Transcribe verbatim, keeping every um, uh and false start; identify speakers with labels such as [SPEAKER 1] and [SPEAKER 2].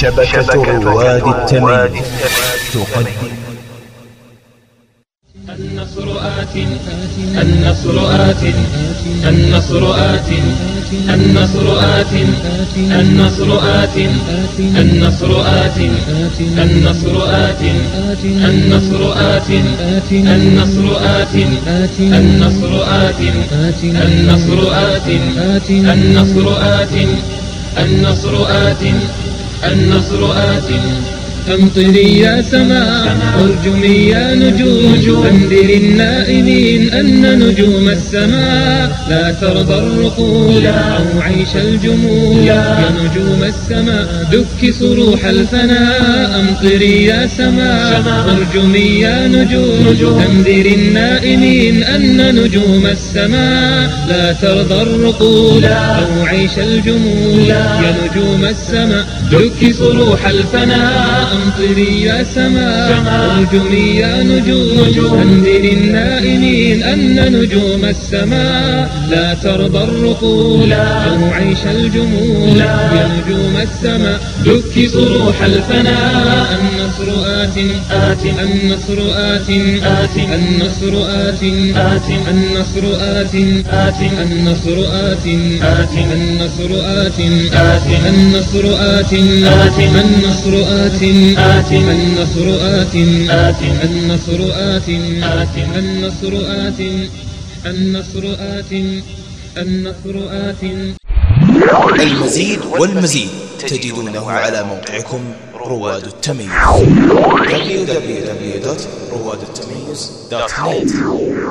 [SPEAKER 1] شبكة رواد التمييز تقدم
[SPEAKER 2] النصر آت النصر آت النصر آت النصر آت النصر آت النصر آت النصر آت النصر آت النصر آت النصر آت النصر آت النصر آت النصر آت النصر آت أمطري يا سماء وارجمي يا نجوم أنذر النائمين أن نجوم السماء لا ترضى الرقود أو عيش الجمود يا نجوم السماء دك صروح الفناء أمطري يا سماء وارجمي يا نجوم أنذر النائمين أن نجوم السماء لا ترضى الرقود أو عيش الجمود يا نجوم السماء دك صروح الفناء أمطري يا سماء وارجمي يا نجوم أنذر النائمين أن نجوم السماء لا ترضى الرقود أو عيش الجمود يا نجوم السماء دك صروح الفناء النصر آت آت النصر آت آت النصر آت آت النصر آت آت النصر آت آت النصر آت آت النصر آت آت النصر آت آت النصر آت آت النصر آت آت النصر آت النصر آت النصر آت.
[SPEAKER 1] المزيد والمزيد تجدونه على موقعكم رواد التمييز دبليو دبليو دبليو دوت رواد التمييز دوت نت.